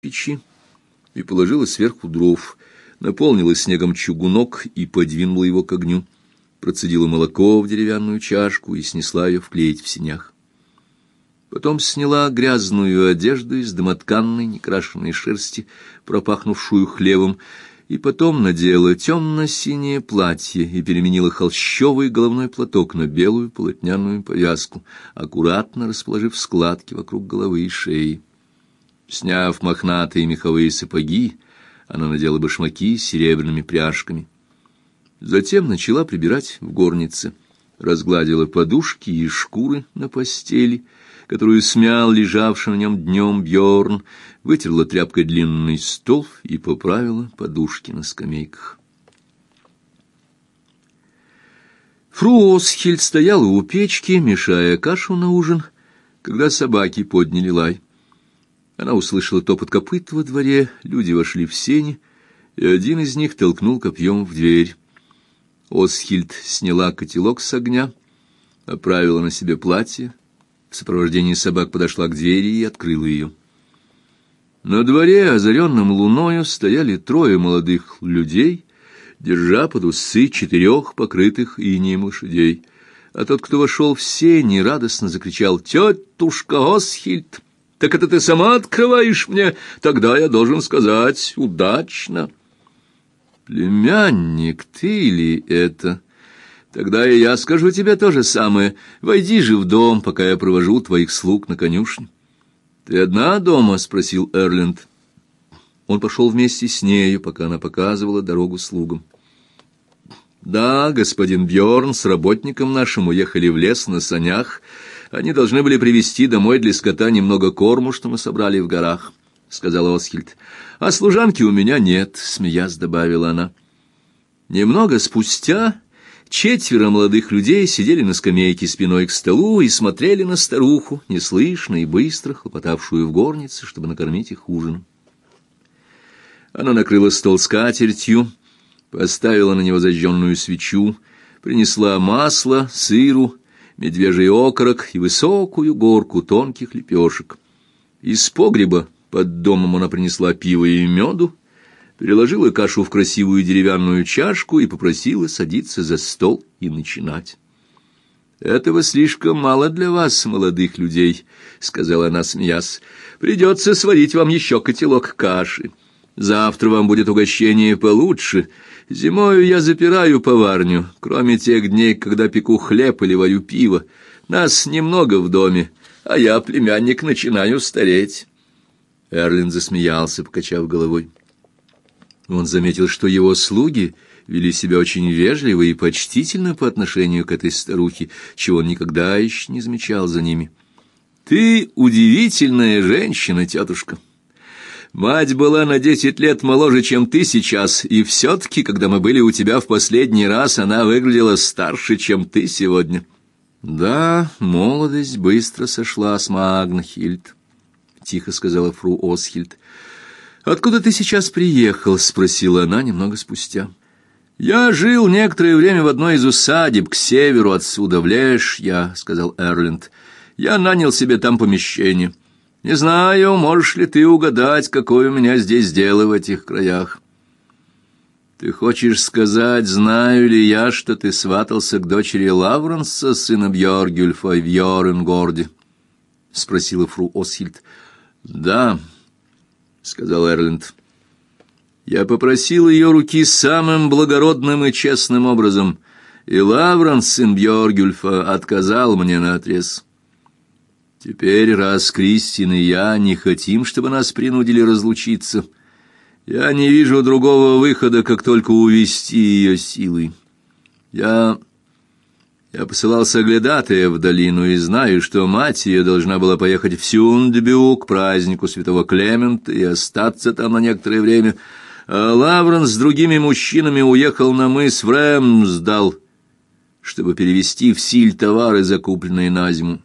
печи и положила сверху дров, наполнила снегом чугунок и подвинула его к огню, процедила молоко в деревянную чашку и снесла ее вклеить в сенях. Потом сняла грязную одежду из домотканной, некрашенной шерсти, пропахнувшую хлевом, и потом надела темно-синее платье и переменила холщовый головной платок на белую полотняную повязку, аккуратно расположив складки вокруг головы и шеи. Сняв мохнатые меховые сапоги, она надела башмаки с серебряными пряжками. Затем начала прибирать в горнице, разгладила подушки и шкуры на постели, которую смял лежавший на нем днем Бьорн, вытерла тряпкой длинный стол и поправила подушки на скамейках. Фру Осхильд стояла у печки, мешая кашу на ужин, когда собаки подняли лай. Она услышала топот копыт во дворе, люди вошли в сени, и один из них толкнул копьем в дверь. Осхильд сняла котелок с огня, оправила на себе платье, в сопровождении собак подошла к двери и открыла ее. На дворе, озаренном луною, стояли трое молодых людей, держа под усы 4 покрытых инеем лошадей. А тот, кто вошел в сени, радостно закричал: «Тетушка Осхильд! Так это ты сама открываешь мне? Тогда я должен сказать: удачно!» «Племянник, ты ли это? Тогда и я скажу тебе то же самое. Войди же в дом, пока я провожу твоих слуг на конюшню». «Ты одна дома?» — спросил Эрленд. Он пошел вместе с нею, пока она показывала дорогу слугам. «Да, господин Бьорн с работником нашим уехали в лес на санях. Они должны были привезти домой для скота немного корму, что мы собрали в горах», — сказала Осхильд. «А служанки у меня нет», — смеясь добавила она. Немного спустя 4 молодых людей сидели на скамейке спиной к столу и смотрели на старуху, неслышно и быстро хлопотавшую в горнице, чтобы накормить их ужином. Она накрыла стол скатертью, поставила на него зажженную свечу, принесла масло, сыру, медвежий окорок и высокую горку тонких лепешек. Из погреба под домом она принесла пиво и меду, переложила кашу в красивую деревянную чашку и попросила садиться за стол и начинать. «Этого слишком мало для вас, молодых людей», — сказала она, смеясь. «Придется сварить вам еще котелок каши. Завтра вам будет угощение получше. Зимою я запираю поварню, кроме тех дней, когда пеку хлеб или варю пиво. Нас немного в доме, а я, племянник, начинаю стареть». Эрлин засмеялся, покачав головой. Он заметил, что его слуги вели себя очень вежливо и почтительно по отношению к этой старухе, чего он никогда еще не замечал за ними. «Ты удивительная женщина, тетушка. Мать была на 10 лет моложе, чем ты сейчас, и все-таки, когда мы были у тебя в последний раз, она выглядела старше, чем ты сегодня». «Да, молодость быстро сошла с Магнхильд», — тихо сказала фру Осхильд. «Откуда ты сейчас приехал?» — спросила она немного спустя. «Я жил некоторое время в одной из усадеб к северу отсюда, в Лешья», — сказал Эрленд. «Я нанял себе там помещение. Не знаю, можешь ли ты угадать, какое у меня здесь дело в этих краях». «Ты хочешь сказать, знаю ли я, что ты сватался к дочери Лавренса, сына Бьоргюльфа, в Йоренгорде?» — спросила фру Осхильд. «Да», — сказал Эрленд. «Я попросил ее руки самым благородным и честным образом, и Лавранс, сын Бьоргюльфа, отказал мне наотрез. Теперь, раз Кристин и я не хотим, чтобы нас принудили разлучиться, я не вижу другого выхода, как только увести ее силой. Я посылал соглядатая в долину и знаю, что мать ее должна была поехать в Сюндбю к празднику святого Клемента и остаться там на некоторое время, а Лавренс с другими мужчинами уехал на мыс Времсдал, чтобы перевезти в Силь товары, закупленные на зиму».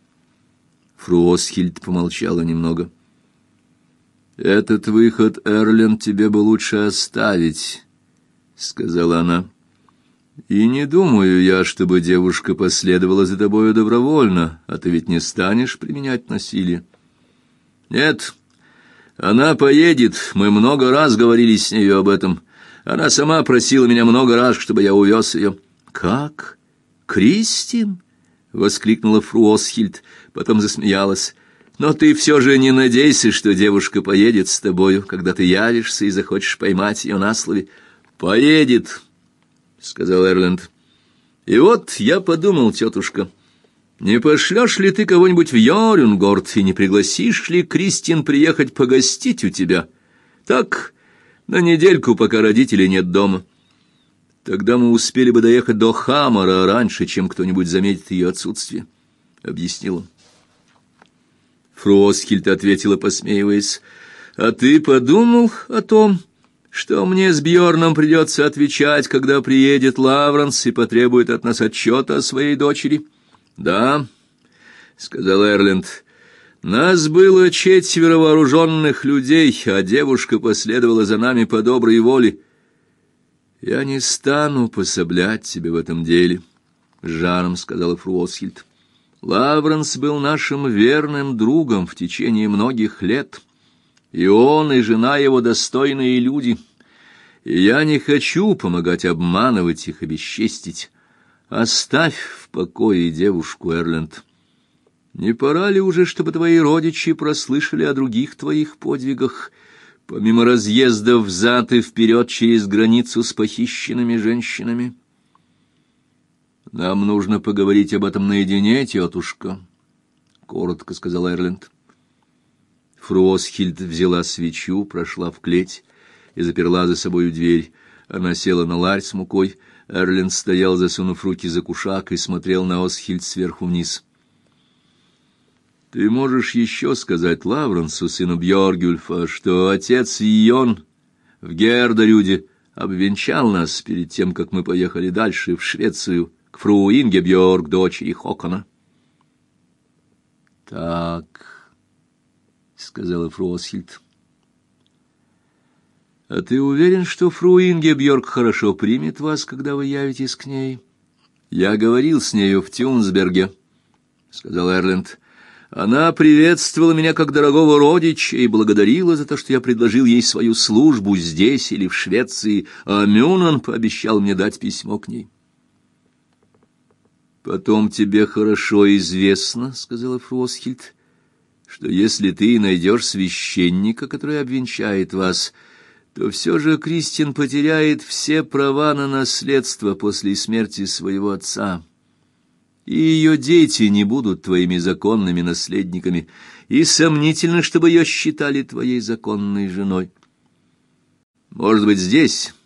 Фру Осхильд помолчала немного. «Этот выход, Эрленд, тебе бы лучше оставить», — сказала она. «И не думаю я, чтобы девушка последовала за тобою добровольно, а ты ведь не станешь применять насилие». «Нет, Она поедет, мы много раз говорили с нею об этом. Она сама просила меня много раз, чтобы я увез ее». «Как? Кристин?» — воскликнула фру Осхильд, потом засмеялась. «Но ты все же не надейся, что девушка поедет с тобою, когда ты явишься и захочешь поймать ее на слове». «Поедет», — сказал Эрленд. «И вот я подумал, тетушка, не пошлешь ли ты кого-нибудь в Йорюнгорд и не пригласишь ли Кристин приехать погостить у тебя? Так, на недельку, пока родителей нет дома. Тогда мы успели бы доехать до Хамара раньше, чем кто-нибудь заметит ее отсутствие», — объяснил он. Фру Осхильд ответила, посмеиваясь: «А ты подумал о том, что мне с Бьорном придется отвечать, когда приедет Лавранс и потребует от нас отчета о своей дочери?» «Да», — сказал Эрленд, — «нас было 4 вооруженных людей, а девушка последовала за нами по доброй воле. Я не стану пособлять тебе в этом деле», — с жаром сказала фру Осхильд. «Лавранс был нашим верным другом в течение многих лет, и он, и жена его достойные люди, и я не хочу помогать обманывать их и бесчестить. Оставь в покое девушку, Эрленд. Не пора ли уже, чтобы твои родичи прослышали о других твоих подвигах, помимо разъездов взад и вперед через границу с похищенными женщинами?» «Нам нужно поговорить об этом наедине, тетушка», — коротко сказал Эрленд. Фру Осхильд взяла свечу, прошла в клеть и заперла за собою дверь. Она села на ларь с мукой. Эрленд стоял, засунув руки за кушак, и смотрел на Осхильд сверху вниз. «Ты можешь еще сказать Лаврансу, сыну Бьоргюльфа, что отец Йон в Гердарюде обвенчал нас перед тем, как мы поехали дальше, в Швецию, к фру Ингебьорг, дочери Хокона». «Так», — сказала фру Осхильд. «А ты уверен, что фру Ингебьорг хорошо примет вас, когда вы явитесь к ней?» «Я говорил с нею в Тюнсберге», — сказал Эрленд. «Она приветствовала меня как дорогого родича и благодарила за то, что я предложил ей свою службу здесь или в Швеции, а Мюнан пообещал мне дать письмо к ней». «Потом тебе хорошо известно, — сказала фру Осхильд, — что если ты найдешь священника, который обвенчает вас, то все же Кристин потеряет все права на наследство после смерти своего отца, и ее дети не будут твоими законными наследниками, и сомнительно, чтобы ее считали твоей законной женой. Может быть, здесь,